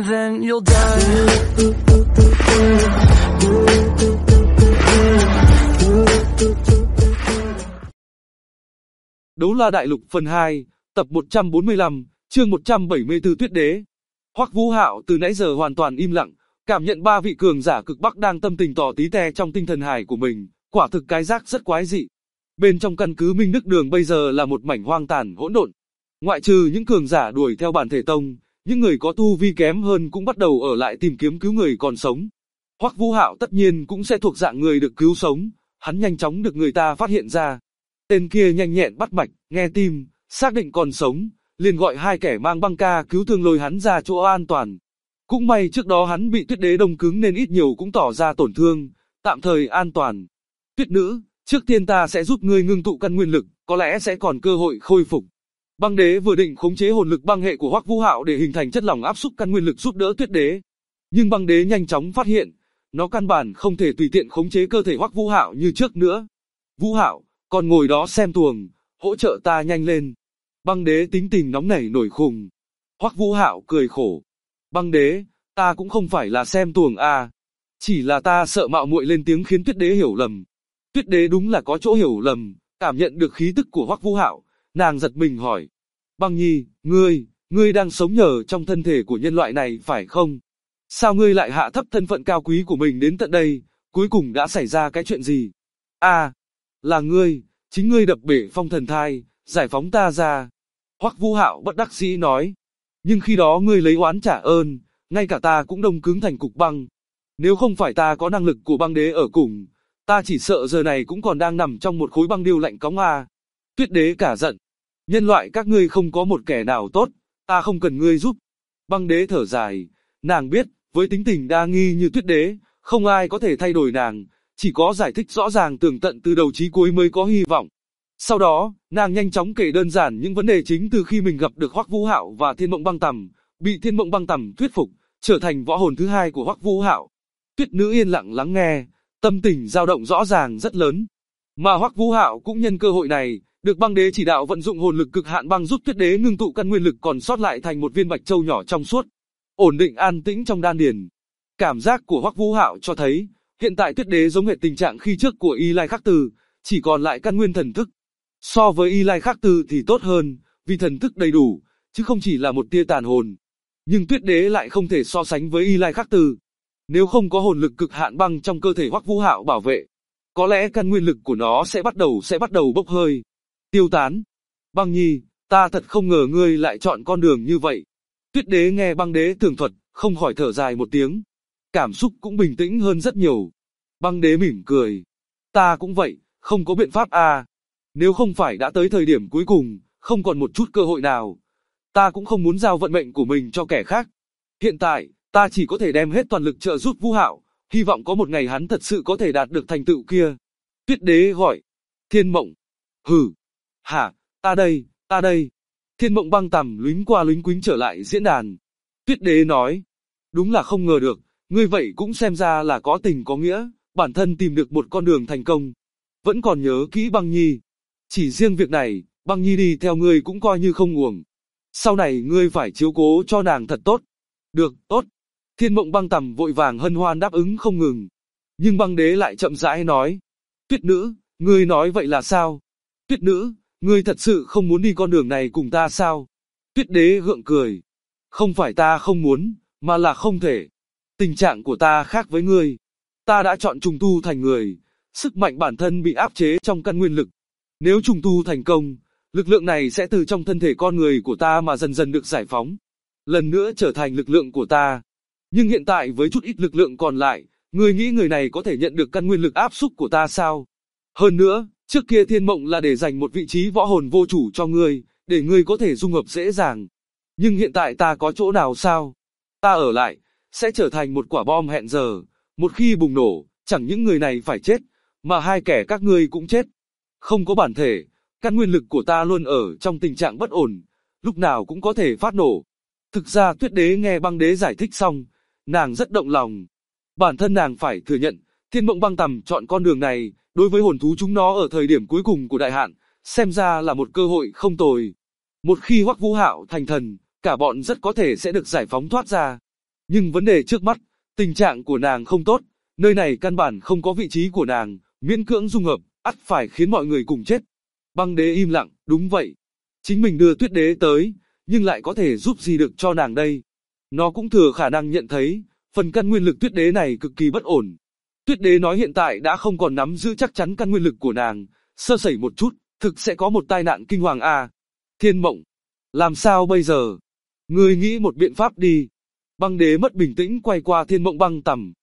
and then you'll die. Đấu La Đại Lục phần 2, tập 145, chương 174 Tuyết Đế. Hoắc Vũ Hạo từ nãy giờ hoàn toàn im lặng, cảm nhận ba vị cường giả cực bắc đang tâm tình tỏ tí te trong tinh thần hải của mình, quả thực cái giác rất quái dị. Bên trong căn cứ Minh Đức Đường bây giờ là một mảnh hoang tàn hỗn độn. Ngoại trừ những cường giả đuổi theo bản thể tông, những người có tu vi kém hơn cũng bắt đầu ở lại tìm kiếm cứu người còn sống. Hoắc Vũ Hạo tất nhiên cũng sẽ thuộc dạng người được cứu sống, hắn nhanh chóng được người ta phát hiện ra. Tên kia nhanh nhẹn bắt mạch, nghe tim, xác định còn sống, liền gọi hai kẻ mang băng ca cứu thương lôi hắn ra chỗ an toàn. Cũng may trước đó hắn bị Tuyết Đế đông cứng nên ít nhiều cũng tỏ ra tổn thương, tạm thời an toàn. Tuyết nữ, trước tiên ta sẽ giúp ngươi ngưng tụ căn nguyên lực, có lẽ sẽ còn cơ hội khôi phục. Băng Đế vừa định khống chế hồn lực băng hệ của Hoắc Vũ Hạo để hình thành chất lỏng áp xúc căn nguyên lực giúp đỡ Tuyết Đế, nhưng Băng Đế nhanh chóng phát hiện, nó căn bản không thể tùy tiện khống chế cơ thể Hoắc Vũ Hạo như trước nữa. Vũ Hạo, còn ngồi đó xem tuồng, hỗ trợ ta nhanh lên. Băng Đế tính tình nóng nảy nổi khùng. Hoắc Vũ Hạo cười khổ. Băng Đế, ta cũng không phải là xem tuồng à. Chỉ là ta sợ mạo muội lên tiếng khiến Tuyết Đế hiểu lầm. Tuyết Đế đúng là có chỗ hiểu lầm, cảm nhận được khí tức của Hoắc Vũ Hạo, nàng giật mình hỏi. Băng Nhi, ngươi đang sống nhờ trong thân thể của nhân loại này phải không? Sao ngươi lại hạ thấp thân phận cao quý của mình đến tận đây, cuối cùng đã xảy ra cái chuyện gì? À, là ngươi, chính ngươi đập bể phong thần thai, giải phóng ta ra. Hoắc Vũ Hạo bất đắc dĩ nói. Nhưng khi đó ngươi lấy oán trả ơn, ngay cả ta cũng đông cứng thành cục băng. Nếu không phải ta có năng lực của Băng Đế ở cùng, ta chỉ sợ giờ này cũng còn đang nằm trong một khối băng điêu lạnh cóng à. Tuyết Đế cả giận. Nhân loại các ngươi không có một kẻ nào tốt, ta không cần ngươi giúp. Băng Đế thở dài, nàng biết, với tính tình đa nghi như Tuyết Đế, không ai có thể thay đổi nàng, chỉ có giải thích rõ ràng tường tận từ đầu chí cuối mới có hy vọng. Sau đó, nàng nhanh chóng kể đơn giản những vấn đề chính từ khi mình gặp được Hoắc Vũ Hạo và Thiên Mộng Băng Tầm, bị Thiên Mộng Băng Tầm thuyết phục, trở thành võ hồn thứ hai của Hoắc Vũ Hạo. Tuyết nữ yên lặng lắng nghe, tâm tình dao động rõ ràng rất lớn. Mà Hoắc Vũ Hạo cũng nhân cơ hội này, được Băng Đế chỉ đạo vận dụng hồn lực cực hạn băng giúp Tuyết Đế ngưng tụ căn nguyên lực còn sót lại thành một viên bạch châu nhỏ trong suốt, ổn định an tĩnh trong đan điền. Cảm giác của Hoắc Vũ Hạo cho thấy, hiện tại Tuyết Đế giống hệt tình trạng khi trước của Y Lai Khắc Từ, chỉ còn lại căn nguyên thần thức. So với Y Lai Khắc Từ thì tốt hơn, vì thần thức đầy đủ, chứ không chỉ là một tia tàn hồn. Nhưng Tuyết Đế lại không thể so sánh với Y Lai Khắc Từ. Nếu không có hồn lực cực hạn băng trong cơ thể Hoắc Vũ Hạo bảo vệ, có lẽ căn nguyên lực của nó sẽ bắt đầu bốc hơi, tiêu tán. Băng Nhi, ta thật không ngờ ngươi lại chọn con đường như vậy. Tuyết Đế nghe Băng Đế tường thuật, không khỏi thở dài một tiếng. Cảm xúc cũng bình tĩnh hơn rất nhiều. Băng Đế mỉm cười. Ta cũng vậy, không có biện pháp à. Nếu không phải đã tới thời điểm cuối cùng, không còn một chút cơ hội nào, ta cũng không muốn giao vận mệnh của mình cho kẻ khác. Hiện tại, ta chỉ có thể đem hết toàn lực trợ giúp Vũ Hạo, hy vọng có một ngày hắn thật sự có thể đạt được thành tựu kia. Tuyết Đế gọi. Thiên Mộng. Hừ. Hả, ta đây. Thiên Mộng Băng Tầm lúnh qua lúnh quính trở lại diễn đàn. Tuyết Đế nói. Đúng là không ngờ được, ngươi vậy cũng xem ra là có tình có nghĩa, bản thân tìm được một con đường thành công. Vẫn còn nhớ kỹ Băng Nhi. Chỉ riêng việc này, Băng Nhi đi theo ngươi cũng coi như không uổng. Sau này ngươi phải chiếu cố cho nàng thật tốt. Được, tốt. Thiên Mộng Băng Tầm vội vàng hân hoan đáp ứng không ngừng. Nhưng Băng Đế lại chậm rãi nói. Tuyết nữ, ngươi nói vậy là sao? Tuyết nữ, ngươi thật sự không muốn đi con đường này cùng ta sao? Tuyết Đế gượng cười. Không phải ta không muốn, mà là không thể. Tình trạng của ta khác với ngươi. Ta đã chọn trùng tu thành người, sức mạnh bản thân bị áp chế trong căn nguyên lực. Nếu trùng tu thành công, lực lượng này sẽ từ trong thân thể con người của ta mà dần dần được giải phóng, lần nữa trở thành lực lượng của ta. Nhưng hiện tại với chút ít lực lượng còn lại, ngươi nghĩ người này có thể nhận được căn nguyên lực áp xúc của ta sao? Hơn nữa, trước kia Thiên Mộng là để dành một vị trí võ hồn vô chủ cho ngươi, để ngươi có thể dung hợp dễ dàng. Nhưng hiện tại ta có chỗ nào sao? Ta ở lại, sẽ trở thành một quả bom hẹn giờ, một khi bùng nổ, chẳng những người này phải chết, mà hai kẻ các ngươi cũng chết. Không có bản thể, căn nguyên lực của ta luôn ở trong tình trạng bất ổn, lúc nào cũng có thể phát nổ. Thực ra Tuyết Đế nghe Băng Đế giải thích xong, nàng rất động lòng. Bản thân nàng phải thừa nhận, Thiên Mộng Băng Tầm chọn con đường này, đối với hồn thú chúng nó ở thời điểm cuối cùng của đại hạn, xem ra là một cơ hội không tồi. Một khi Hoắc Vũ Hạo thành thần, cả bọn rất có thể sẽ được giải phóng thoát ra. Nhưng vấn đề trước mắt, tình trạng của nàng không tốt, nơi này căn bản không có vị trí của nàng, miễn cưỡng dung hợp, ắt phải khiến mọi người cùng chết. Băng đế im lặng, đúng vậy. Chính mình đưa tuyết đế tới, nhưng lại có thể giúp gì được cho nàng đây. Nó cũng thừa khả năng nhận thấy, phần căn nguyên lực tuyết đế này cực kỳ bất ổn. Tuyết đế nói hiện tại đã không còn nắm giữ chắc chắn căn nguyên lực của nàng, sơ sẩy một chút, thực sẽ có một tai nạn kinh hoàng à. Thiên Mộng, làm sao bây giờ? Ngươi nghĩ một biện pháp đi. Băng đế mất bình tĩnh quay qua Thiên Mộng Băng Tầm.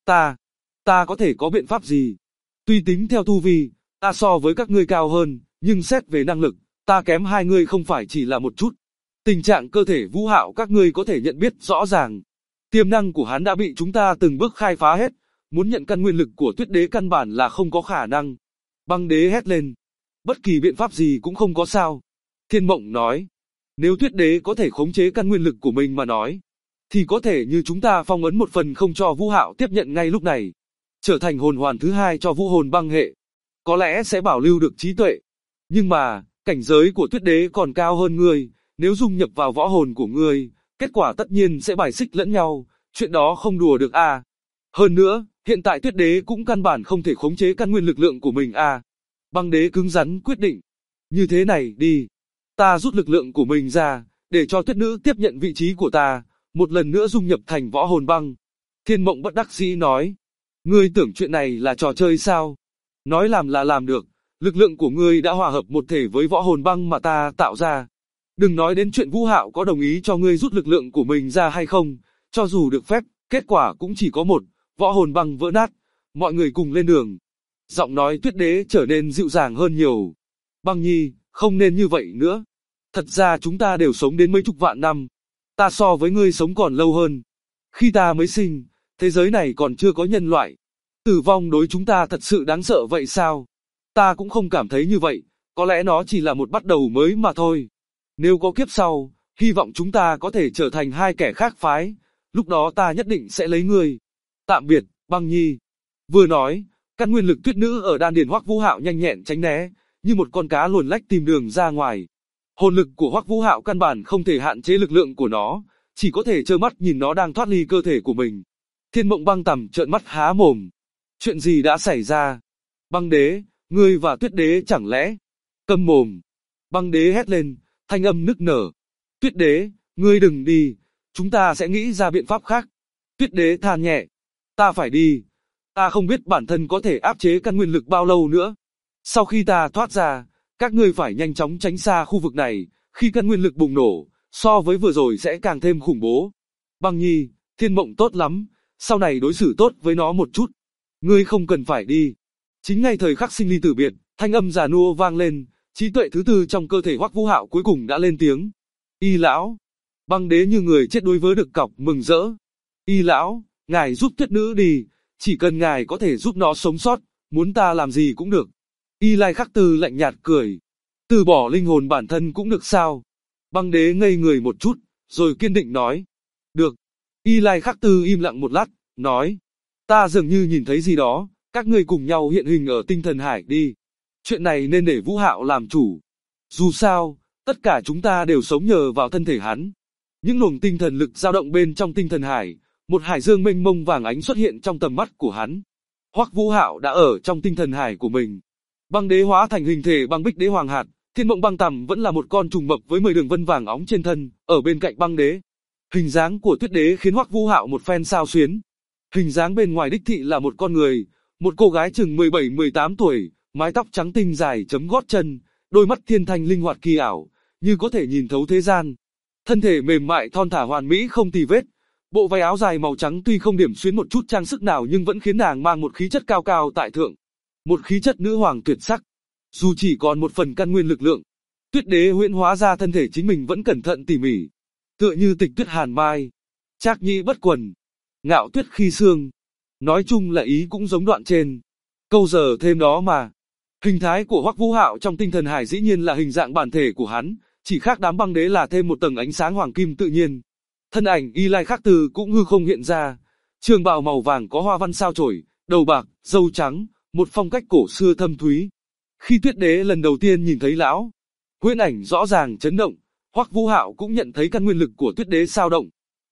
Ta có thể có biện pháp gì? Tuy tính theo tu vi, ta so với các ngươi cao hơn, nhưng xét về năng lực, ta kém hai ngươi không phải chỉ là một chút. Tình trạng cơ thể Vũ Hạo các ngươi có thể nhận biết rõ ràng. Tiềm năng của hắn đã bị chúng ta từng bước khai phá hết, muốn nhận căn nguyên lực của tuyết đế căn bản là không có khả năng. Băng đế hét lên. Bất kỳ biện pháp gì cũng không có sao. Thiên Mộng nói. Nếu tuyết đế có thể khống chế căn nguyên lực của mình mà nói, thì có thể như chúng ta phong ấn một phần không cho Vũ Hạo tiếp nhận ngay lúc này, trở thành hồn hoàn thứ hai cho vũ hồn băng hệ. Có lẽ sẽ bảo lưu được trí tuệ. Nhưng mà, cảnh giới của tuyết đế còn cao hơn ngươi, nếu dung nhập vào võ hồn của ngươi, kết quả tất nhiên sẽ bài xích lẫn nhau, chuyện đó không đùa được à. Hơn nữa, hiện tại tuyết đế cũng căn bản không thể khống chế căn nguyên lực lượng của mình à. Băng đế cứng rắn quyết định. Như thế này đi. Ta rút lực lượng của mình ra, để cho tuyết nữ tiếp nhận vị trí của ta, một lần nữa dung nhập thành võ hồn băng. Thiên Mộng bất đắc dĩ nói. Ngươi tưởng chuyện này là trò chơi sao? Nói làm là làm được, lực lượng của ngươi đã hòa hợp một thể với võ hồn băng mà ta tạo ra. Đừng nói đến chuyện Vũ Hạo có đồng ý cho ngươi rút lực lượng của mình ra hay không, cho dù được phép, kết quả cũng chỉ có một, võ hồn băng vỡ nát, mọi người cùng lên đường. Giọng nói tuyết đế trở nên dịu dàng hơn nhiều. Băng nhi, không nên như vậy nữa. Thật ra chúng ta đều sống đến mấy chục vạn năm. Ta so với ngươi sống còn lâu hơn. Khi ta mới sinh, thế giới này còn chưa có nhân loại. Tử vong đối chúng ta thật sự đáng sợ vậy sao? Ta cũng không cảm thấy như vậy, có lẽ nó chỉ là một bắt đầu mới mà thôi. Nếu có kiếp sau, hy vọng chúng ta có thể trở thành hai kẻ khác phái, lúc đó ta nhất định sẽ lấy ngươi. Tạm biệt, Băng nhi. Vừa nói, căn nguyên lực tuyết nữ ở đan điền Hoắc Vũ Hạo nhanh nhẹn tránh né, như một con cá luồn lách tìm đường ra ngoài. Hồn lực của Hoắc Vũ Hạo căn bản không thể hạn chế lực lượng của nó, chỉ có thể trơ mắt nhìn nó đang thoát ly cơ thể của mình. Thiên Mộng Băng Tầm trợn mắt há mồm. Chuyện gì đã xảy ra? Băng đế, ngươi và tuyết đế chẳng lẽ? Câm mồm. Băng đế hét lên, thanh âm nức nở. Tuyết đế, ngươi đừng đi, chúng ta sẽ nghĩ ra biện pháp khác. Tuyết đế than nhẹ. Ta phải đi. Ta không biết bản thân có thể áp chế căn nguyên lực bao lâu nữa. Sau khi ta thoát ra, các ngươi phải nhanh chóng tránh xa khu vực này, khi căn nguyên lực bùng nổ, so với vừa rồi sẽ càng thêm khủng bố. Băng nhi, Thiên Mộng tốt lắm, sau này đối xử tốt với nó một chút. Ngươi không cần phải đi. Chính ngay thời khắc sinh ly tử biệt, thanh âm già nua vang lên, trí tuệ thứ tư trong cơ thể Hoắc Vũ Hạo cuối cùng đã lên tiếng. Y lão. Băng đế như người chết đuối với được cọc mừng rỡ. Y lão, ngài giúp tuyết nữ đi, chỉ cần ngài có thể giúp nó sống sót, muốn ta làm gì cũng được. Y Lai Khắc Tư lạnh nhạt cười. Từ bỏ linh hồn bản thân cũng được sao? Băng đế ngây người một chút, rồi kiên định nói. Được. Y Lai Khắc Tư im lặng một lát, nói. Ta dường như nhìn thấy gì đó, các ngươi cùng nhau hiện hình ở tinh thần hải đi. Chuyện này nên để Vũ Hạo làm chủ. Dù sao, tất cả chúng ta đều sống nhờ vào thân thể hắn. Những luồng tinh thần lực dao động bên trong tinh thần hải, một hải dương mênh mông vàng ánh xuất hiện trong tầm mắt của hắn. Hoắc Vũ Hạo đã ở trong tinh thần hải của mình. Băng đế hóa thành hình thể băng bích đế hoàng hạt, Thiên Mộng Băng Tầm vẫn là một con trùng mập với 10 đường vân vàng óng trên thân, ở bên cạnh băng đế. Hình dáng của tuyết đế khiến Hoắc Vũ Hạo một phen xao xuyến. Hình dáng bên ngoài đích thị là một con người, một cô gái chừng 17-18 tuổi, mái tóc trắng tinh dài chấm gót chân, đôi mắt thiên thanh linh hoạt kỳ ảo, như có thể nhìn thấu thế gian. Thân thể mềm mại thon thả hoàn mỹ không tì vết. Bộ váy áo dài màu trắng tuy không điểm xuyến một chút trang sức nào nhưng vẫn khiến nàng mang một khí chất cao cao tại thượng. Một khí chất nữ hoàng tuyệt sắc. Dù chỉ còn một phần căn nguyên lực lượng, tuyết đế huyễn hóa ra thân thể chính mình vẫn cẩn thận tỉ mỉ. Tựa như tịch tuyết hàn mai, trác nhĩ bất quần, ngạo tuyết khi xương. Nói chung là ý cũng giống đoạn trên. Câu giờ thêm đó mà. Hình thái của Hoắc Vũ Hạo trong tinh thần hải dĩ nhiên là hình dạng bản thể của hắn, chỉ khác đám băng đế là thêm một tầng ánh sáng hoàng kim tự nhiên. Thân ảnh Y Lai Khắc Tư cũng hư không hiện ra. Trường bào màu vàng có hoa văn sao chổi, đầu bạc, râu trắng, một phong cách cổ xưa thâm thúy. Khi tuyết đế lần đầu tiên nhìn thấy lão, huyễn ảnh rõ ràng chấn động, Hoắc Vũ Hạo cũng nhận thấy căn nguyên lực của tuyết đế sao động.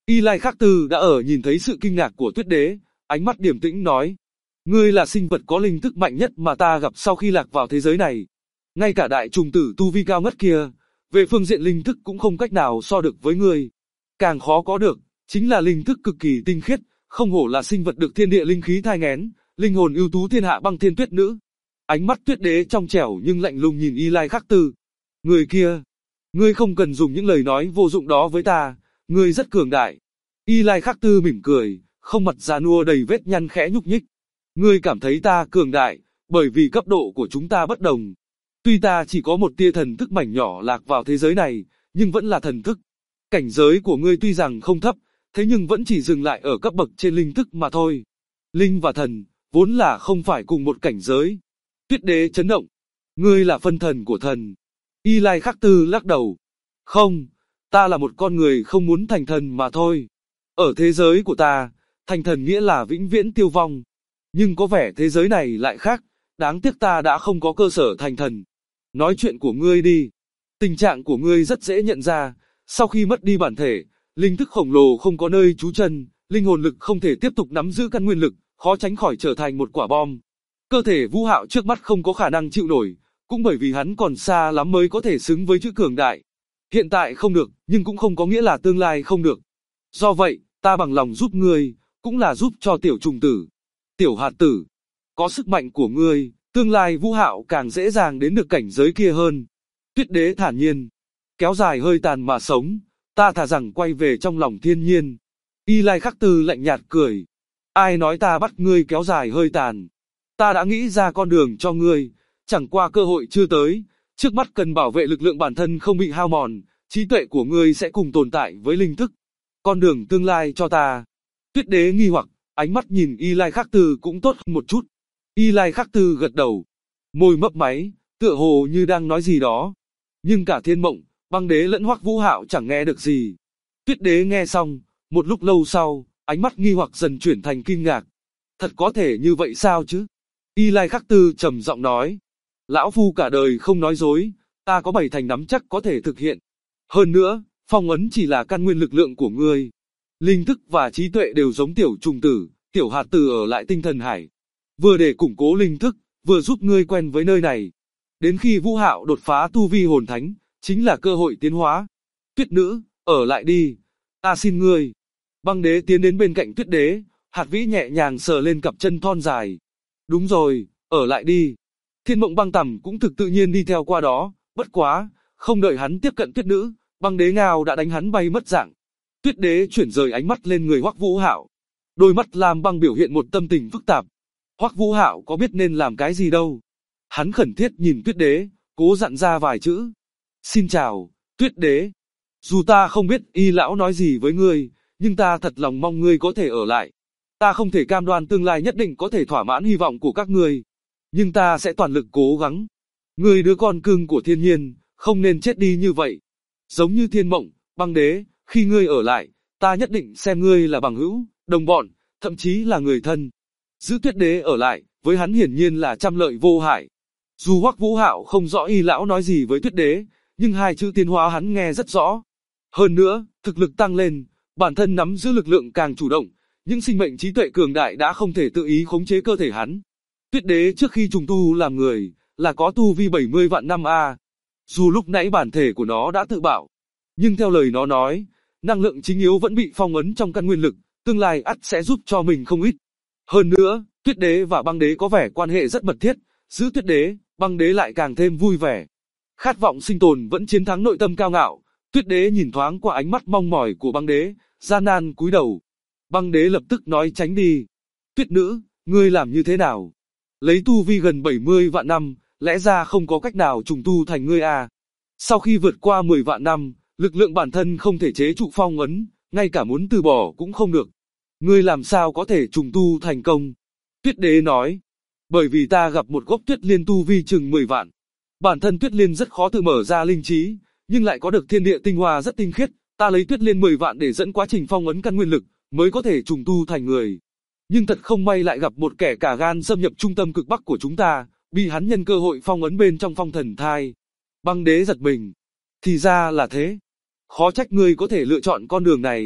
Y Lai Khắc Tư đã nhìn thấy sự kinh ngạc của Tuyết Đế, ánh mắt điềm tĩnh nói. Ngươi là sinh vật có linh thức mạnh nhất mà ta gặp sau khi lạc vào thế giới này. Ngay cả đại trùng tử tu vi cao ngất kia, về phương diện linh thức cũng không cách nào so được với ngươi. Càng khó có được, chính là linh thức cực kỳ tinh khiết, không hổ là sinh vật được thiên địa linh khí thai nghén, linh hồn ưu tú thiên hạ Băng Thiên Tuyết Nữ. Ánh mắt Tuyết Đế trong trẻo nhưng lạnh lùng nhìn Y Lai Khắc Tư. Người kia, ngươi không cần dùng những lời nói vô dụng đó với ta, ngươi rất cường đại. Y Lai Khắc Tư mỉm cười, không mặt già nua đầy vết nhăn khẽ nhúc nhích. Ngươi cảm thấy ta cường đại, bởi vì cấp độ của chúng ta bất đồng. Tuy ta chỉ có một tia thần thức mảnh nhỏ lạc vào thế giới này, nhưng vẫn là thần thức. Cảnh giới của ngươi tuy rằng không thấp, thế nhưng vẫn chỉ dừng lại ở cấp bậc trên linh thức mà thôi. Linh và thần, vốn là không phải cùng một cảnh giới. Tuyết Đế chấn động. Ngươi là phân thần của thần. Y Lai Khắc Tư lắc đầu. Không, ta là một con người không muốn thành thần mà thôi. Ở thế giới của ta, thành thần nghĩa là vĩnh viễn tiêu vong. Nhưng có vẻ thế giới này lại khác, đáng tiếc ta đã không có cơ sở thành thần. Nói chuyện của ngươi đi. Tình trạng của ngươi rất dễ nhận ra, sau khi mất đi bản thể, linh thức khổng lồ không có nơi trú chân, linh hồn lực không thể tiếp tục nắm giữ căn nguyên lực, khó tránh khỏi trở thành một quả bom. Cơ thể Vũ Hạo trước mắt không có khả năng chịu nổi, cũng bởi vì hắn còn xa lắm mới có thể xứng với chữ cường đại. Hiện tại không được, nhưng cũng không có nghĩa là tương lai không được. Do vậy, ta bằng lòng giúp ngươi, cũng là giúp cho tiểu trùng tử. Tiểu hạt tử, có sức mạnh của ngươi, tương lai Vũ Hạo càng dễ dàng đến được cảnh giới kia hơn. Tuyết Đế thản nhiên, kéo dài hơi tàn mà sống, ta thà rằng quay về trong lòng thiên nhiên. Y Lai Khắc Tư lạnh nhạt cười. Ai nói ta bắt ngươi kéo dài hơi tàn? Ta đã nghĩ ra con đường cho ngươi, chẳng qua cơ hội chưa tới, trước mắt cần bảo vệ lực lượng bản thân không bị hao mòn, trí tuệ của ngươi sẽ cùng tồn tại với linh thức. Con đường tương lai cho ta. Tuyết Đế nghi hoặc, ánh mắt nhìn Y Lai Khắc Tư cũng tốt một chút. Y Lai Khắc Tư gật đầu, môi mấp máy, tựa hồ như đang nói gì đó. Nhưng cả Thiên Mộng, Băng Đế lẫn Hoắc Vũ Hạo chẳng nghe được gì. Tuyết Đế nghe xong, một lúc lâu sau, ánh mắt nghi hoặc dần chuyển thành kinh ngạc. Thật có thể như vậy sao chứ? Y Lai Khắc Tư trầm giọng nói. Lão Phu cả đời không nói dối, ta có 7 thành nắm chắc có thể thực hiện. Hơn nữa, phong ấn chỉ là căn nguyên lực lượng của ngươi. Linh thức và trí tuệ đều giống tiểu trùng tử, tiểu hạt tử ở lại tinh thần hải. Vừa để củng cố linh thức, vừa giúp ngươi quen với nơi này. Đến khi Vũ Hạo đột phá tu vi hồn thánh, chính là cơ hội tiến hóa. Tuyết Nữ, ở lại đi, ta xin ngươi. Băng Đế tiến đến bên cạnh Tuyết Đế, Hạt Vĩ nhẹ nhàng sờ lên cặp chân thon dài. Đúng rồi, ở lại đi. Thiên Mộng Băng Tầm cũng thực tự nhiên đi theo qua đó, bất quá, không đợi hắn tiếp cận Tuyết Nữ, Băng Đế ngao đã đánh hắn bay mất dạng. Tuyết Đế chuyển rời ánh mắt lên người Hoắc Vũ Hạo. Đôi mắt lam băng biểu hiện một tâm tình phức tạp. Hoắc Vũ Hạo có biết nên làm cái gì đâu. Hắn khẩn thiết nhìn Tuyết Đế, cố dặn ra vài chữ. Xin chào, Tuyết Đế. Dù ta không biết Y lão nói gì với ngươi, nhưng ta thật lòng mong ngươi có thể ở lại. Ta không thể cam đoan tương lai nhất định có thể thỏa mãn hy vọng của các ngươi, nhưng ta sẽ toàn lực cố gắng. Ngươi đứa con cưng của thiên nhiên, không nên chết đi như vậy. Giống như Thiên Mộng, Băng Đế, khi ngươi ở lại, ta nhất định xem ngươi là bằng hữu, đồng bọn, thậm chí là người thân. Giữ Tuyết Đế ở lại, với hắn hiển nhiên là trăm lợi vô hại. Dù Hoắc Vũ Hạo không rõ Y lão nói gì với Tuyết Đế, nhưng hai chữ tiến hóa hắn nghe rất rõ. Hơn nữa, thực lực tăng lên, bản thân nắm giữ lực lượng càng chủ động, những sinh mệnh trí tuệ cường đại đã không thể tự ý khống chế cơ thể hắn. Tuyết Đế trước khi trùng tu làm người, là có tu vi 70 vạn năm a. Dù lúc nãy bản thể của nó đã tự bạo, nhưng theo lời nó nói, năng lượng chính yếu vẫn bị phong ấn trong căn nguyên lực, tương lai ắt sẽ giúp cho mình không ít. Hơn nữa, Tuyết Đế và Băng Đế có vẻ quan hệ rất mật thiết, giữ Tuyết Đế, Băng Đế lại càng thêm vui vẻ. Khát vọng sinh tồn vẫn chiến thắng nội tâm cao ngạo. Tuyết Đế nhìn thoáng qua ánh mắt mong mỏi của Băng Đế, gian nan cúi đầu. Băng Đế lập tức nói tránh đi. Tuyết Nữ, ngươi làm như thế nào? Lấy tu vi gần 70 vạn năm, lẽ ra không có cách nào trùng tu thành ngươi à? Sau khi vượt qua 10 vạn năm, lực lượng bản thân không thể chế trụ phong ấn, ngay cả muốn từ bỏ cũng không được. Ngươi làm sao có thể trùng tu thành công? Tuyết Đế nói. Bởi vì ta gặp một gốc Tuyết Liên tu vi chừng 10 vạn. Bản thân Tuyết Liên rất khó tự mở ra linh trí, nhưng lại có được thiên địa tinh hoa rất tinh khiết. Ta lấy Tuyết Liên 10 vạn để dẫn quá trình phong ấn căn nguyên lực, mới có thể trùng tu thành người. Nhưng thật không may lại gặp một kẻ cả gan xâm nhập trung tâm cực bắc của chúng ta, bị hắn nhân cơ hội phong ấn bên trong phong thần thai. Băng Đế giật mình. Thì ra là thế. Khó trách ngươi có thể lựa chọn con đường này.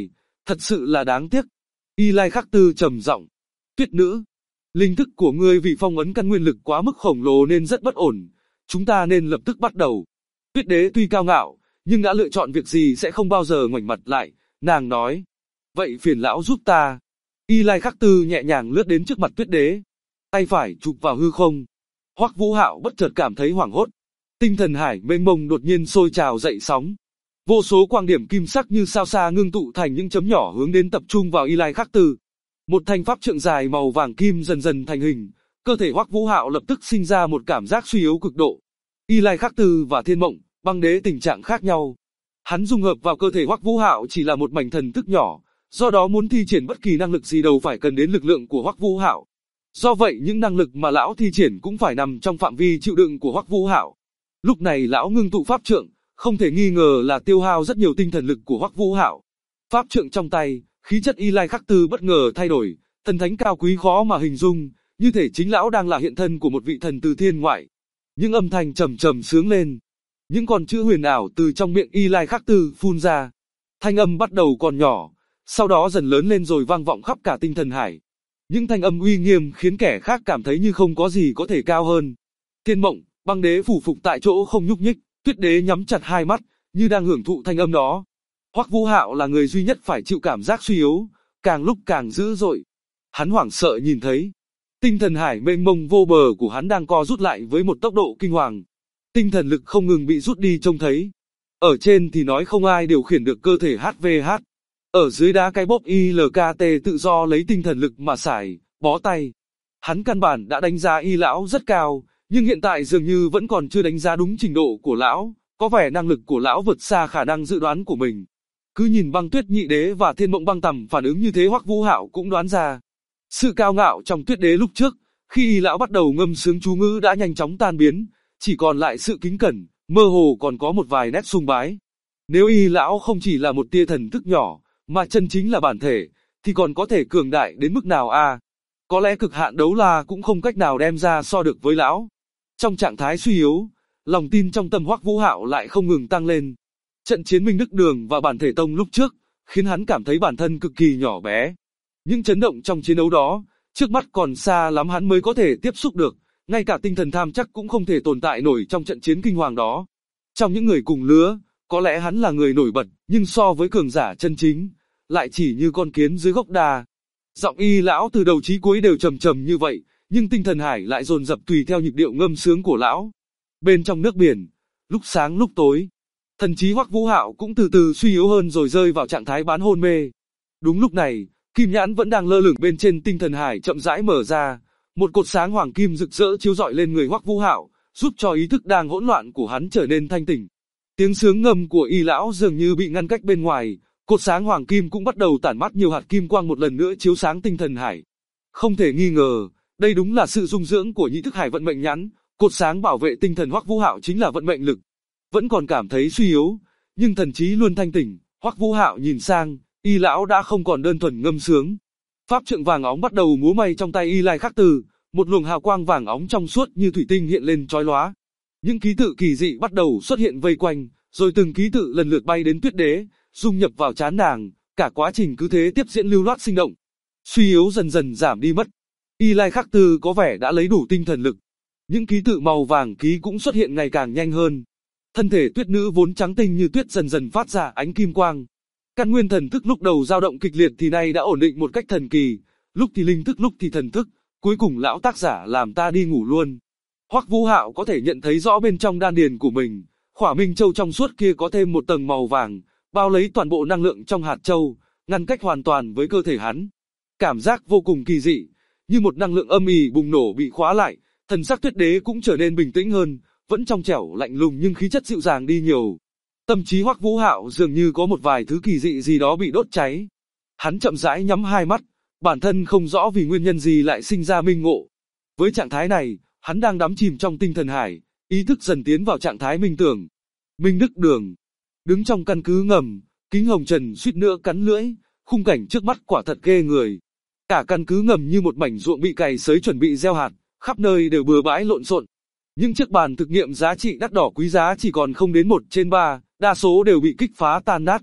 Thật sự là đáng tiếc. Y Lai Khắc Tư trầm giọng. Tuyết nữ, linh thức của ngươi vì phong ấn căn nguyên lực quá mức khổng lồ nên rất bất ổn. Chúng ta nên lập tức bắt đầu. Tuyết đế tuy cao ngạo, nhưng đã lựa chọn việc gì sẽ không bao giờ ngoảnh mặt lại. Nàng nói. Vậy phiền lão giúp ta. Y Lai Khắc Tư nhẹ nhàng lướt đến trước mặt Tuyết đế. Tay phải chụp vào hư không. Hoắc Vũ Hạo bất chợt cảm thấy hoảng hốt. Tinh thần hải mênh mông đột nhiên sôi trào dậy sóng. Vô số quang điểm kim sắc như sao xa ngưng tụ thành những chấm nhỏ hướng đến tập trung vào Y Lai Khắc Tư. Một thanh pháp trượng dài màu vàng kim dần dần thành hình, cơ thể Hoắc Vũ Hạo lập tức sinh ra một cảm giác suy yếu cực độ. Y Lai Khắc Tư và Thiên Mộng, Băng Đế tình trạng khác nhau. Hắn dung hợp vào cơ thể Hoắc Vũ Hạo chỉ là một mảnh thần thức nhỏ, do đó muốn thi triển bất kỳ năng lực gì đâu phải cần đến lực lượng của Hoắc Vũ Hạo. Do vậy những năng lực mà lão thi triển cũng phải nằm trong phạm vi chịu đựng của Hoắc Vũ Hạo. Lúc này lão ngưng tụ pháp trượng, không thể nghi ngờ là tiêu hao rất nhiều tinh thần lực của Hoắc Vũ Hạo. Pháp trượng trong tay, khí chất Y Lai Khắc Tư bất ngờ thay đổi, thần thánh cao quý khó mà hình dung, như thể chính lão đang là hiện thân của một vị thần từ thiên ngoại. Những âm thanh trầm trầm sướng lên, những con chữ huyền ảo từ trong miệng Y Lai Khắc Tư phun ra. Thanh âm bắt đầu còn nhỏ, sau đó dần lớn lên rồi vang vọng khắp cả tinh thần hải. Những thanh âm uy nghiêm khiến kẻ khác cảm thấy như không có gì có thể cao hơn. Thiên Mộng, Băng Đế phủ phục tại chỗ không nhúc nhích, Tuyết đế nhắm chặt hai mắt, như đang hưởng thụ thanh âm đó. Hoắc Vũ Hạo là người duy nhất phải chịu cảm giác suy yếu, càng lúc càng dữ dội. Hắn hoảng sợ nhìn thấy, tinh thần hải mênh mông vô bờ của hắn đang co rút lại với một tốc độ kinh hoàng. Tinh thần lực không ngừng bị rút đi trông thấy. Ở trên thì nói không ai điều khiển được cơ thể HVH. Ở dưới đá cái bóp ILKT tự do lấy tinh thần lực mà xài, bó tay. Hắn căn bản đã đánh giá Y lão rất cao, nhưng hiện tại dường như vẫn còn chưa đánh giá đúng trình độ của lão, có vẻ năng lực của lão vượt xa khả năng dự đoán của mình. Cứ nhìn Băng Tuyết Nhị Đế và Thiên Mộng Băng Tầm phản ứng như thế Hoắc Vũ Hạo cũng đoán ra. Sự cao ngạo trong Tuyết đế lúc trước, khi Y lão bắt đầu ngâm sướng chú ngữ đã nhanh chóng tan biến, chỉ còn lại sự kính cẩn, mơ hồ còn có một vài nét sùng bái. Nếu Y lão không chỉ là một tia thần thức nhỏ, mà chân chính là bản thể, thì còn có thể cường đại đến mức nào a? Có lẽ cực hạn đấu la cũng không cách nào đem ra so được với lão. Trong trạng thái suy yếu, lòng tin trong tâm Hoắc Vũ Hạo lại không ngừng tăng lên. Trận chiến Minh Đức Đường và Bản Thể Tông lúc trước, khiến hắn cảm thấy bản thân cực kỳ nhỏ bé. Những chấn động trong chiến đấu đó, trước mắt còn xa lắm hắn mới có thể tiếp xúc được, ngay cả tinh thần tham chắc cũng không thể tồn tại nổi trong trận chiến kinh hoàng đó. Trong những người cùng lứa, có lẽ hắn là người nổi bật, nhưng so với cường giả chân chính, lại chỉ như con kiến dưới gốc đa. Giọng Y lão từ đầu chí cuối đều trầm trầm như vậy, nhưng tinh thần hải lại dồn dập tùy theo nhịp điệu ngâm sướng của lão. Bên trong nước biển, lúc sáng lúc tối, thần trí Hoắc Vũ Hạo cũng từ từ suy yếu hơn rồi rơi vào trạng thái bán hôn mê. Đúng lúc này, kim nhãn vẫn đang lơ lửng bên trên tinh thần hải chậm rãi mở ra, một cột sáng hoàng kim rực rỡ chiếu rọi lên người Hoắc Vũ Hạo, giúp cho ý thức đang hỗn loạn của hắn trở nên thanh tỉnh. Tiếng sướng ngâm của Y lão dường như bị ngăn cách bên ngoài, cột sáng hoàng kim cũng bắt đầu tản mát nhiều hạt kim quang một lần nữa chiếu sáng tinh thần hải. Không thể nghi ngờ, đây đúng là sự dung dưỡng của nhị thức hải vận mệnh nhãn, cột sáng bảo vệ tinh thần Hoắc Vũ Hạo chính là vận mệnh lực. Vẫn còn cảm thấy suy yếu, nhưng thần trí luôn thanh tỉnh, Hoắc Vũ Hạo nhìn sang, Y lão đã không còn đơn thuần ngâm sướng. Pháp trượng vàng óng bắt đầu múa may trong tay Y Lai Khắc Tư, một luồng hào quang vàng óng trong suốt như thủy tinh hiện lên chói lóa. Những ký tự kỳ dị bắt đầu xuất hiện vây quanh, rồi từng ký tự lần lượt bay đến Tuyết đế, dung nhập vào trán nàng, cả quá trình cứ thế tiếp diễn lưu loát sinh động. Suy yếu dần dần giảm đi mất. Y Lai Khắc Tư có vẻ đã lấy đủ tinh thần lực. Những ký tự màu vàng ký cũng xuất hiện ngày càng nhanh hơn. Thân thể Tuyết nữ vốn trắng tinh như tuyết dần dần phát ra ánh kim quang. Căn nguyên thần thức lúc đầu dao động kịch liệt thì nay đã ổn định một cách thần kỳ, lúc thì linh thức lúc thì thần thức, cuối cùng lão tác giả làm ta đi ngủ luôn. Hoắc Vũ Hạo có thể nhận thấy rõ bên trong đan điền của mình, khỏa minh châu trong suốt kia có thêm một tầng màu vàng, bao lấy toàn bộ năng lượng trong hạt châu, ngăn cách hoàn toàn với cơ thể hắn. Cảm giác vô cùng kỳ dị, như một năng lượng âm ỉ bùng nổ bị khóa lại, thần sắc Tuyết đế cũng trở nên bình tĩnh hơn, vẫn trong trẻo lạnh lùng nhưng khí chất dịu dàng đi nhiều. Tâm trí Hoắc Vũ Hạo dường như có một vài thứ kỳ dị gì đó bị đốt cháy. Hắn chậm rãi nhắm hai mắt, bản thân không rõ vì nguyên nhân gì lại sinh ra minh ngộ. Với trạng thái này, hắn đang đắm chìm trong tinh thần hải, ý thức dần tiến vào trạng thái minh tưởng. Minh Đức Đường, đứng trong căn cứ ngầm, Kính Hồng Trần suýt nữa cắn lưỡi, khung cảnh trước mắt quả thật ghê người. Cả căn cứ ngầm như một mảnh ruộng bị cày xới chuẩn bị gieo hạt, khắp nơi đều bừa bãi lộn xộn. Những chiếc bàn thực nghiệm giá trị đắt đỏ quý giá chỉ còn không đến 1/3, đa số đều bị kích phá tan nát.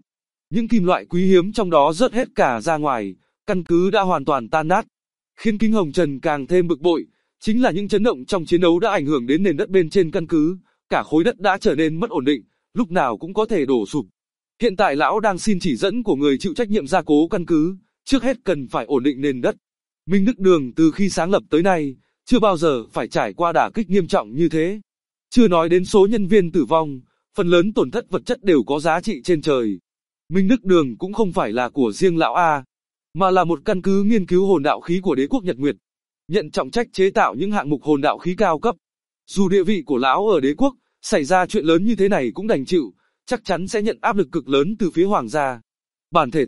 Những kim loại quý hiếm trong đó rớt hết cả ra ngoài, căn cứ đã hoàn toàn tan nát. Khiến Kính Hồng Trần càng thêm bực bội, chính là những chấn động trong chiến đấu đã ảnh hưởng đến nền đất bên trên căn cứ, cả khối đất đã trở nên mất ổn định, lúc nào cũng có thể đổ sụp. Hiện tại lão đang xin chỉ dẫn của người chịu trách nhiệm gia cố căn cứ, trước hết cần phải ổn định nền đất. Minh Đức Đường từ khi sáng lập tới nay, chưa bao giờ phải trải qua đả kích nghiêm trọng như thế. Chưa nói đến số nhân viên tử vong, phần lớn tổn thất vật chất đều có giá trị trên trời. Minh Đức Đường cũng không phải là của riêng lão A, mà là một căn cứ nghiên cứu hồn đạo khí của đế quốc Nhật Nguyệt, nhận trọng trách chế tạo những hạng mục hồn đạo khí cao cấp. Dù địa vị của lão ở đế quốc, xảy ra chuyện lớn như thế này cũng đành chịu, chắc chắn sẽ nhận áp lực cực lớn từ phía hoàng gia. Bản thể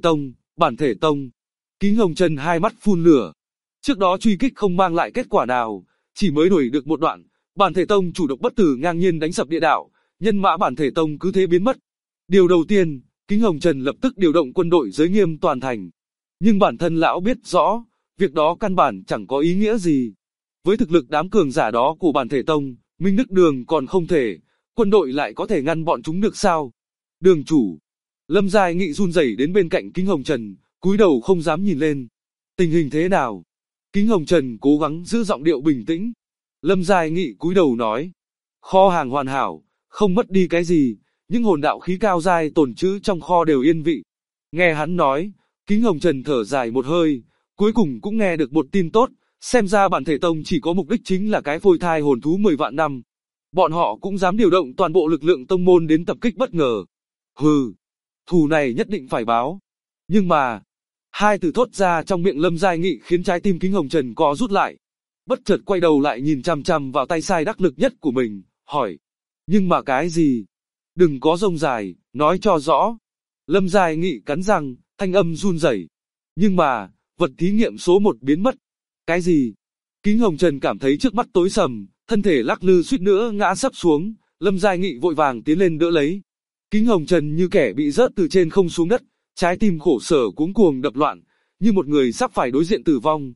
tông. Kính Hồng Trần hai mắt phun lửa. Trước đó truy kích không mang lại kết quả nào, chỉ mới đuổi được một đoạn, bản thể tông chủ độc bất tử ngang nhiên đánh sập địa đạo, nhân mã bản thể tông cứ thế biến mất. Điều đầu tiên, Kính Hồng Trần lập tức điều động quân đội giới nghiêm toàn thành. Nhưng bản thân lão biết rõ, việc đó căn bản chẳng có ý nghĩa gì. Với thực lực đám cường giả đó của bản thể tông, Minh Đức Đường còn không thể, quân đội lại có thể ngăn bọn chúng được sao? Đường chủ. Lâm Giai Nghị run rẩy đến bên cạnh Kính Hồng Trần, cúi đầu không dám nhìn lên. Tình hình thế nào? Kính Hồng Trần cố gắng giữ giọng điệu bình tĩnh. Lâm Giai Nghị cúi đầu nói. Kho hàng hoàn hảo, không mất đi cái gì, những hồn đạo khí cao giai tồn trữ trong kho đều yên vị. Nghe hắn nói, Kính Hồng Trần thở dài một hơi, cuối cùng cũng nghe được một tin tốt, xem ra bản thể tông chỉ có mục đích chính là cái phôi thai hồn thú 10 vạn năm. Bọn họ cũng dám điều động toàn bộ lực lượng tông môn đến tập kích bất ngờ. Hừ, thù này nhất định phải báo. Nhưng mà, hai từ thốt ra trong miệng Lâm Giai Nghị khiến trái tim Kính Hồng Trần co rút lại. Bất chợt quay đầu lại nhìn chằm chằm vào tay sai đắc lực nhất của mình, hỏi. Nhưng mà cái gì? Đừng có rông dài, nói cho rõ. Lâm Giai Nghị cắn răng, thanh âm run rẩy. Nhưng mà, vật thí nghiệm số 1 biến mất. Cái gì? Kính Hồng Trần cảm thấy trước mắt tối sầm, thân thể lắc lư suýt nữa ngã sấp xuống, Lâm Giai Nghị vội vàng tiến lên đỡ lấy. Kính Hồng Trần như kẻ bị rớt từ trên không xuống đất, trái tim khổ sở cuống cuồng đập loạn, như một người sắp phải đối diện tử vong.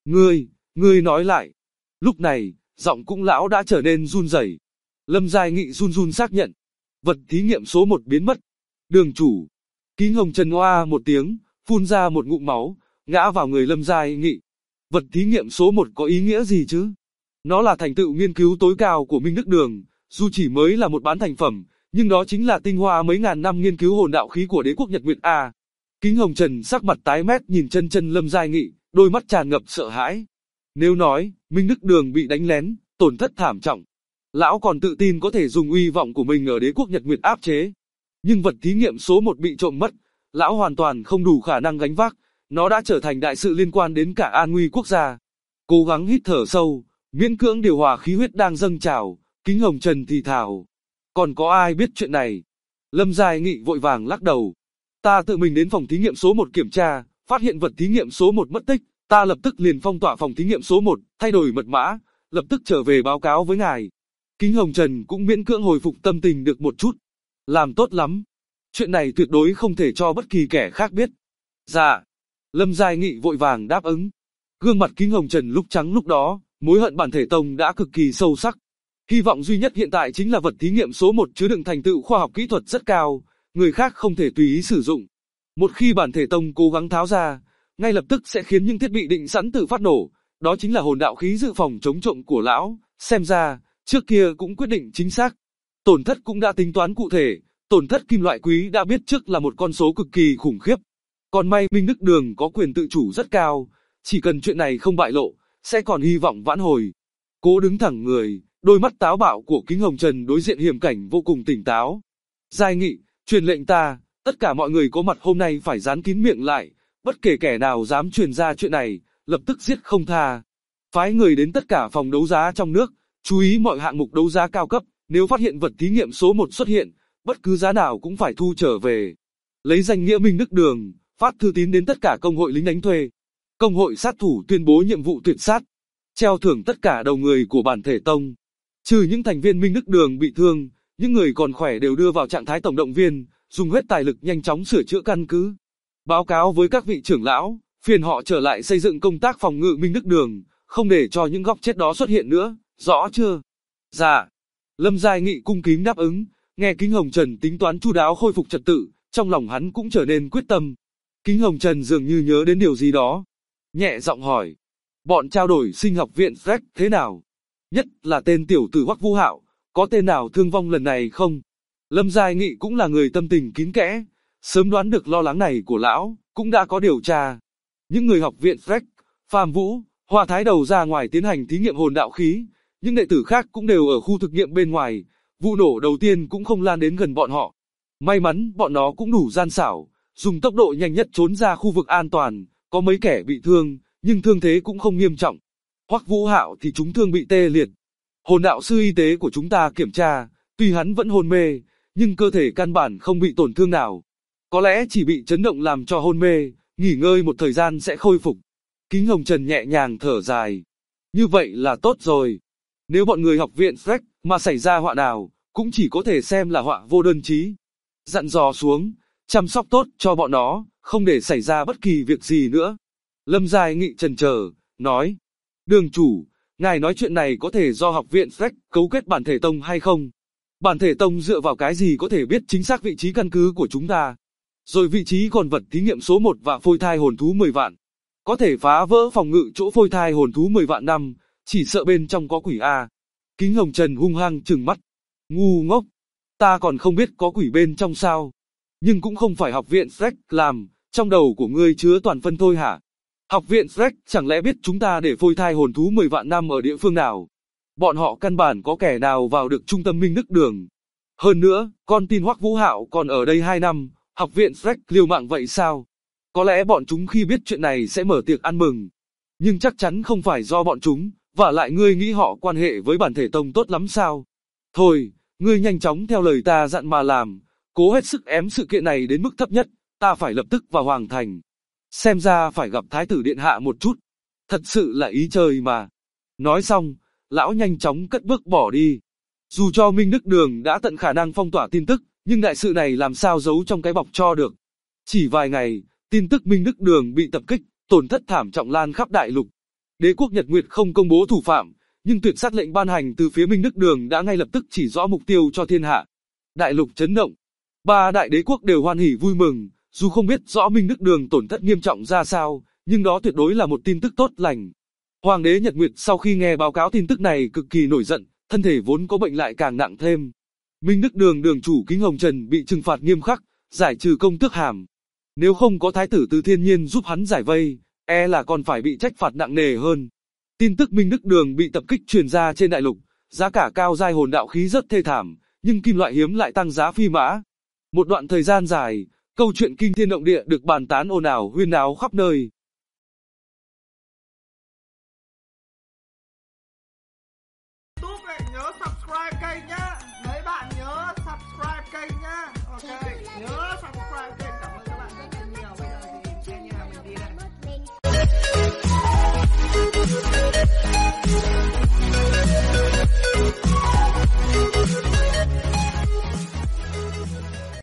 Ngươi nói lại. Lúc này, giọng cũng lão đã trở nên run rẩy. Lâm Giai Nghị run run xác nhận. Vật thí nghiệm số 1 biến mất. Đường chủ. Kính Hồng Trần oa một tiếng, phun ra một ngụm máu, ngã vào người Lâm Giai Nghị. Vật thí nghiệm số 1 có ý nghĩa gì chứ? Nó là thành tựu nghiên cứu tối cao của Minh Đức Đường, dù chỉ mới là một bán thành phẩm, nhưng đó chính là tinh hoa mấy ngàn năm nghiên cứu hồn đạo khí của đế quốc Nhật Nguyệt A. Kính Hồng Trần sắc mặt tái mét nhìn chân Lâm Giai Nghị, đôi mắt tràn ngập sợ hãi. Nếu nói, Minh Đức Đường bị đánh lén, tổn thất thảm trọng, lão còn tự tin có thể dùng uy vọng của mình ở đế quốc Nhật Nguyệt áp chế. Nhưng vật thí nghiệm số 1 bị trộm mất, lão hoàn toàn không đủ khả năng gánh vác, nó đã trở thành đại sự liên quan đến cả an nguy quốc gia. Cố gắng hít thở sâu, miễn cưỡng điều hòa khí huyết đang dâng trào, Kính Hồng Trần thì thào. Còn có ai biết chuyện này? Lâm Giai Nghị vội vàng lắc đầu. Ta tự mình đến phòng thí nghiệm số 1 kiểm tra, phát hiện vật thí nghiệm số 1 mất tích, ta lập tức liền phong tỏa phòng thí nghiệm số 1, thay đổi mật mã, lập tức trở về báo cáo với ngài. Kính Hồng Trần cũng miễn cưỡng hồi phục tâm tình được một chút. Làm tốt lắm. Chuyện này tuyệt đối không thể cho bất kỳ kẻ khác biết. Dạ. Lâm Giai Nghị vội vàng đáp ứng. Gương mặt Kính Hồng Trần lúc trắng lúc đó, mối hận bản thể tông đã cực kỳ sâu sắc. Hy vọng duy nhất hiện tại chính là vật thí nghiệm số 1 chứa đựng thành tựu khoa học kỹ thuật rất cao, người khác không thể tùy ý sử dụng. Một khi bản thể tông cố gắng tháo ra, ngay lập tức sẽ khiến những thiết bị định sẵn tự phát nổ, đó chính là hồn đạo khí dự phòng chống trộm của lão, xem ra, trước kia cũng quyết định chính xác. Tổn thất cũng đã tính toán cụ thể, tổn thất kim loại quý đã biết trước là một con số cực kỳ khủng khiếp. Còn may Minh Đức Đường có quyền tự chủ rất cao, chỉ cần chuyện này không bại lộ, sẽ còn hy vọng vãn hồi. Cố đứng thẳng người, đôi mắt táo bạo của Kính Hồng Trần đối diện hiểm cảnh vô cùng tỉnh táo. Giai Nghị, truyền lệnh ta, tất cả mọi người có mặt hôm nay phải dán kín miệng lại, bất kể kẻ nào dám truyền ra chuyện này, lập tức giết không tha. Phái người đến tất cả phòng đấu giá trong nước, chú ý mọi hạng mục đấu giá cao cấp, nếu phát hiện vật thí nghiệm số 1 xuất hiện, bất cứ giá nào cũng phải thu trở về. Lấy danh nghĩa Minh Đức Đường, phát thư tín đến tất cả công hội lính đánh thuê. Công hội sát thủ tuyên bố nhiệm vụ tuyệt sát, treo thưởng tất cả đầu người của bản thể tông. Trừ những thành viên Minh Đức Đường bị thương, những người còn khỏe đều đưa vào trạng thái tổng động viên, dùng hết tài lực nhanh chóng sửa chữa căn cứ. Báo cáo với các vị trưởng lão, phiền họ trở lại xây dựng công tác phòng ngự Minh Đức Đường, không để cho những góc chết đó xuất hiện nữa, rõ chưa? Dạ. Lâm Giai Nghị cung kính đáp ứng, nghe Kính Hồng Trần tính toán chu đáo khôi phục trật tự, trong lòng hắn cũng trở nên quyết tâm. Kính Hồng Trần dường như nhớ đến điều gì đó, nhẹ giọng hỏi, bọn trao đổi sinh học viện Freck thế nào? Nhất là tên tiểu tử Hoắc Vũ Hạo, có tên nào thương vong lần này không? Lâm Giai Nghị cũng là người tâm tình kín kẽ, sớm đoán được lo lắng này của lão, cũng đã có điều tra. Những người học viện Freck, Phạm Vũ, Hoa Thái Đầu ra ngoài tiến hành thí nghiệm hồn đạo khí, những đệ tử khác cũng đều ở khu thực nghiệm bên ngoài, vụ nổ đầu tiên cũng không lan đến gần bọn họ. May mắn bọn nó cũng đủ gian xảo, dùng tốc độ nhanh nhất trốn ra khu vực an toàn, có mấy kẻ bị thương, nhưng thương thế cũng không nghiêm trọng. Hoắc Vũ Hạo thì chúng thương bị tê liệt. Hồn đạo sư y tế của chúng ta kiểm tra, tuy hắn vẫn hôn mê, nhưng cơ thể căn bản không bị tổn thương nào. Có lẽ chỉ bị chấn động làm cho hôn mê, nghỉ ngơi một thời gian sẽ khôi phục. Kính Hồng Trần nhẹ nhàng thở dài. Như vậy là tốt rồi. Nếu bọn người học viện Freck mà xảy ra họa nào, cũng chỉ có thể xem là họa vô đơn chí. Dặn dò xuống, chăm sóc tốt cho bọn nó, không để xảy ra bất kỳ việc gì nữa. Lâm Giai Nghị chần chờ, nói, đường chủ, ngài nói chuyện này có thể do học viện Freck cấu kết bản thể tông hay không? Bản thể tông dựa vào cái gì có thể biết chính xác vị trí căn cứ của chúng ta? Rồi vị trí con vật thí nghiệm số 1 và phôi thai hồn thú 10 vạn. Có thể phá vỡ phòng ngự chỗ phôi thai hồn thú 10 vạn năm, chỉ sợ bên trong có quỷ A. Kính Hồng Trần hung hăng trừng mắt. Ngu ngốc, ta còn không biết có quỷ bên trong sao? Nhưng cũng không phải học viện Freck làm, trong đầu của ngươi chứa toàn phân thôi hả? Học viện Freck chẳng lẽ biết chúng ta để phôi thai hồn thú 10 vạn năm ở địa phương nào? Bọn họ căn bản có kẻ nào vào được trung tâm Minh Đức Đường. Hơn nữa, con tin Hoắc Vũ Hạo còn ở đây 2 năm, học viện Freck liều mạng vậy sao? Có lẽ bọn chúng khi biết chuyện này sẽ mở tiệc ăn mừng. Nhưng chắc chắn không phải do bọn chúng, và lại ngươi nghĩ họ quan hệ với bản thể tông tốt lắm sao? Thôi, ngươi nhanh chóng theo lời ta dặn mà làm, cố hết sức ém sự kiện này đến mức thấp nhất, ta phải lập tức vào Hoàng Thành. Xem ra phải gặp Thái tử Điện Hạ một chút. Thật sự là ý trời mà. Nói xong, lão nhanh chóng cất bước bỏ đi. Dù cho Minh Đức Đường đã tận khả năng phong tỏa tin tức, nhưng đại sự này làm sao giấu trong cái bọc cho được. Chỉ vài ngày, tin tức Minh Đức Đường bị tập kích, tổn thất thảm trọng lan khắp đại lục. Đế quốc Nhật Nguyệt không công bố thủ phạm, nhưng tuyệt sát lệnh ban hành từ phía Minh Đức Đường đã ngay lập tức chỉ rõ mục tiêu cho thiên hạ. Đại lục chấn động. 3 đại đế quốc đều hoan hỉ vui mừng, dù không biết rõ Minh Đức Đường tổn thất nghiêm trọng ra sao, nhưng đó tuyệt đối là một tin tức tốt lành. Hoàng đế Nhật Nguyệt sau khi nghe báo cáo tin tức này cực kỳ nổi giận, thân thể vốn có bệnh lại càng nặng thêm. Minh Đức Đường đường chủ Kính Hồng Trần bị trừng phạt nghiêm khắc, giải trừ công tước hàm. Nếu không có thái tử Từ Thiên Nhiên giúp hắn giải vây, e là còn phải bị trách phạt nặng nề hơn. Tin tức Minh Đức Đường bị tập kích truyền ra trên đại lục, giá cả cao giai hồn đạo khí rất thê thảm, nhưng kim loại hiếm lại tăng giá phi mã. Một đoạn thời gian dài, câu chuyện kinh thiên động địa được bàn tán ồn ào huyên náo khắp nơi. YouTube nhớ subscribe kênh nhá. Mấy bạn nhớ subscribe kênh nhá. Ok.